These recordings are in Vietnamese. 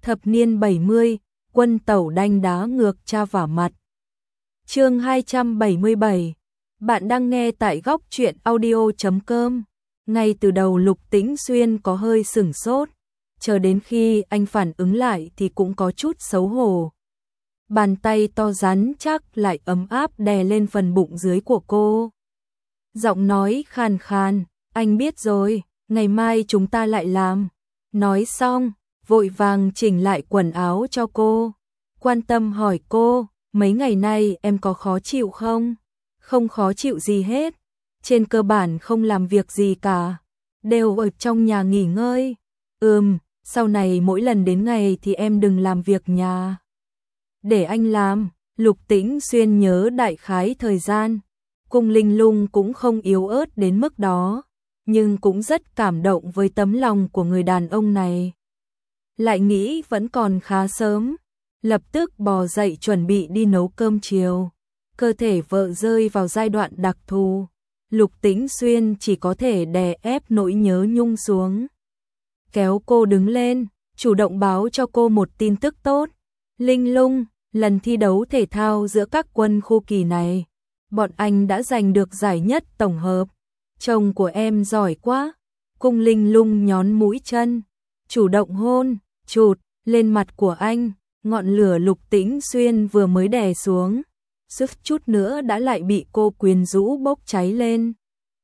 Thập niên 70, quân tẩu đanh đá ngược cha vả mặt. Chương 277. Bạn đang nghe tại góc truyện audio.com. Ngay từ đầu Lục Tĩnh Xuyên có hơi sửng sốt, chờ đến khi anh phản ứng lại thì cũng có chút xấu hổ. Bàn tay to rắn chắc lại ấm áp đè lên phần bụng dưới của cô. Giọng nói khàn khàn, anh biết rồi, ngày mai chúng ta lại làm. Nói xong, vội vàng chỉnh lại quần áo cho cô. Quan tâm hỏi cô, mấy ngày nay em có khó chịu không? Không khó chịu gì hết. Trên cơ bản không làm việc gì cả. Đều ở trong nhà nghỉ ngơi. Sau này mỗi lần đến ngày thì em đừng làm việc nhà. Để anh làm. Lục Tĩnh Xuyên nhớ đại khái thời gian. Cung Linh Lung cũng không yếu ớt đến mức đó, nhưng cũng rất cảm động với tấm lòng của người đàn ông này. Lại nghĩ vẫn còn khá sớm, lập tức bò dậy chuẩn bị đi nấu cơm chiều. Cơ thể vợ rơi vào giai đoạn đặc thù, Lục Tĩnh Xuyên chỉ có thể đè ép nỗi nhớ nhung xuống. Kéo cô đứng lên, chủ động báo cho cô một tin tức tốt. Linh Lung, lần thi đấu thể thao giữa các quân khu kỳ này, bọn anh đã giành được giải nhất tổng hợp. Chồng của em giỏi quá. Cung Linh Lung nhón mũi chân, chủ động hôn, chụt lên mặt của anh. Ngọn lửa Lục Tĩnh Xuyên vừa mới đè xuống, suýt chút nữa đã lại bị cô quyến rũ bốc cháy lên.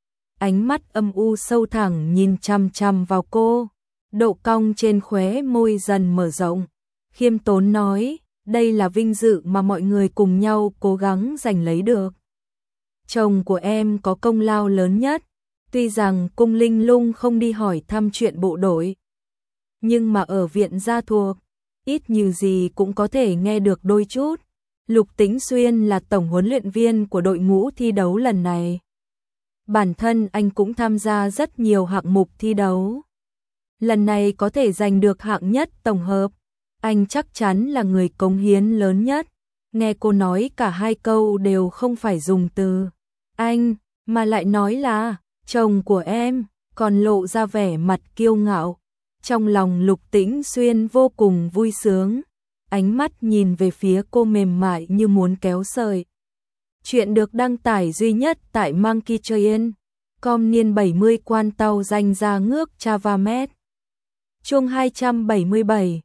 Ánh mắt âm u sâu thẳm nhìn chằm chằm vào cô, độ cong trên khóe môi dần mở rộng. Khiêm tốn nói, đây là vinh dự mà mọi người cùng nhau cố gắng giành lấy được. Chồng của em có công lao lớn nhất. Tuy rằng Cung Linh Lung không đi hỏi thăm chuyện bộ đội, nhưng mà ở viện gia thuộc, ít nhiều gì cũng có thể nghe được đôi chút. Lục Tĩnh Xuyên là tổng huấn luyện viên của đội ngũ thi đấu lần này. Bản thân anh cũng tham gia rất nhiều hạng mục thi đấu. Lần này có thể giành được hạng nhất tổng hợp, anh chắc chắn là người cống hiến lớn nhất. Nghe cô nói cả hai câu đều không phải dùng từ anh, mà lại nói là chồng của em, còn lộ ra vẻ mặt kiêu ngạo. Trong lòng Lục Tĩnh Xuyên vô cùng vui sướng, ánh mắt nhìn về phía cô mềm mại như muốn kéo sợi. Chuyện được đăng tải duy nhất tại Monkeytrain.com niên 70 quan tàu danh ra ngước Chavamet. Chương 277.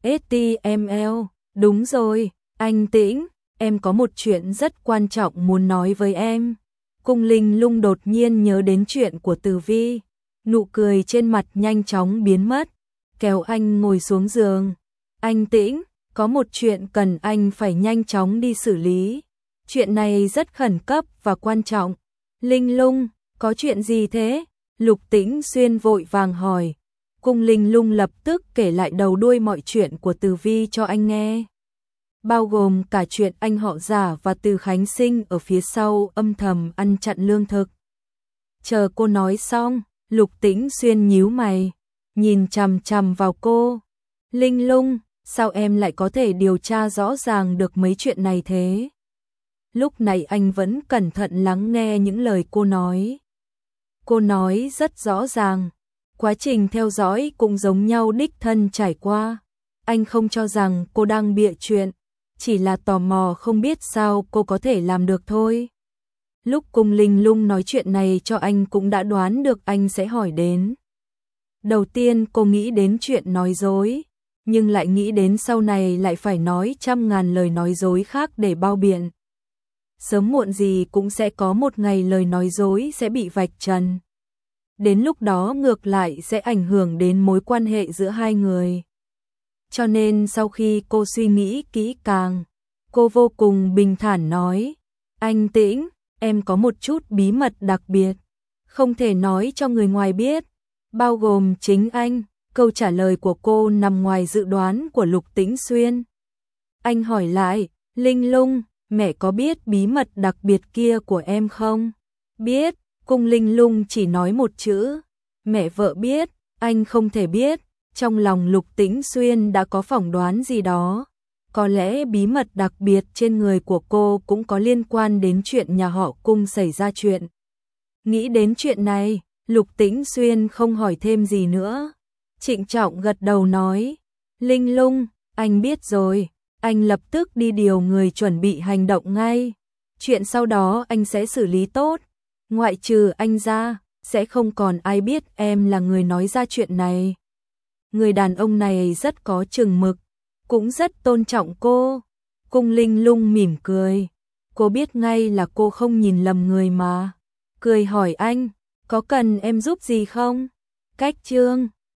STML, đúng rồi, anh Tĩnh, em có một chuyện rất quan trọng muốn nói với em. Cung Linh Lung đột nhiên nhớ đến chuyện của Từ Vi, nụ cười trên mặt nhanh chóng biến mất, kéo anh ngồi xuống giường. Anh Tĩnh, có một chuyện cần anh phải nhanh chóng đi xử lý. Chuyện này rất khẩn cấp và quan trọng. Linh Lung, có chuyện gì thế? Lục Tĩnh Xuyên vội vàng hỏi. Cung Linh Lung lập tức kể lại đầu đuôi mọi chuyện của Từ Vi cho anh nghe, bao gồm cả chuyện anh họ Giả và Từ Khánh Sinh ở phía sau âm thầm ăn chặn lương thực. Chờ cô nói xong, Lục Tĩnh Xuyên nhíu mày, nhìn chằm chằm vào cô. Linh Lung, sao em lại có thể điều tra rõ ràng được mấy chuyện này thế? Lúc này anh vẫn cẩn thận lắng nghe những lời cô nói. Cô nói rất rõ ràng, quá trình theo dõi cũng giống nhau đích thân trải qua. Anh không cho rằng cô đang bịa chuyện, chỉ là tò mò không biết sao cô có thể làm được thôi. Lúc Cung Linh Lung nói chuyện này cho anh cũng đã đoán được anh sẽ hỏi đến. Đầu tiên cô nghĩ đến chuyện nói dối, nhưng lại nghĩ đến sau này lại phải nói trăm ngàn lời nói dối khác để bao biện. Sớm muộn gì cũng sẽ có một ngày lời nói dối sẽ bị vạch trần. Đến lúc đó ngược lại sẽ ảnh hưởng đến mối quan hệ giữa hai người. Cho nên sau khi cô suy nghĩ kỹ càng, cô vô cùng bình thản nói, anh Tĩnh, em có một chút bí mật đặc biệt, không thể nói cho người ngoài biết, bao gồm chính anh. Câu trả lời của cô nằm ngoài dự đoán của Lục Tĩnh Xuyên. Anh hỏi lại, Linh Lung, mẹ có biết bí mật đặc biệt kia của em không? Biết. Cung Linh Lung chỉ nói một chữ, mẹ vợ biết. Anh không thể biết. Trong lòng Lục Tĩnh Xuyên đã có phỏng đoán gì đó. Có lẽ bí mật đặc biệt trên người của cô cũng có liên quan đến chuyện nhà họ Cung xảy ra chuyện. Nghĩ đến chuyện này, Lục Tĩnh Xuyên không hỏi thêm gì nữa. Trịnh trọng gật đầu nói, Linh Lung, anh biết rồi, anh lập tức đi điều người chuẩn bị hành động ngay. Chuyện sau đó anh sẽ xử lý tốt, ngoại trừ anh ra, sẽ không còn ai biết em là người nói ra chuyện này. Người đàn ông này rất có chừng mực, cũng rất tôn trọng cô. Cung Linh Lung mỉm cười, cô biết ngay là cô không nhìn lầm người mà. Cười hỏi anh, có cần em giúp gì không? Cách Trương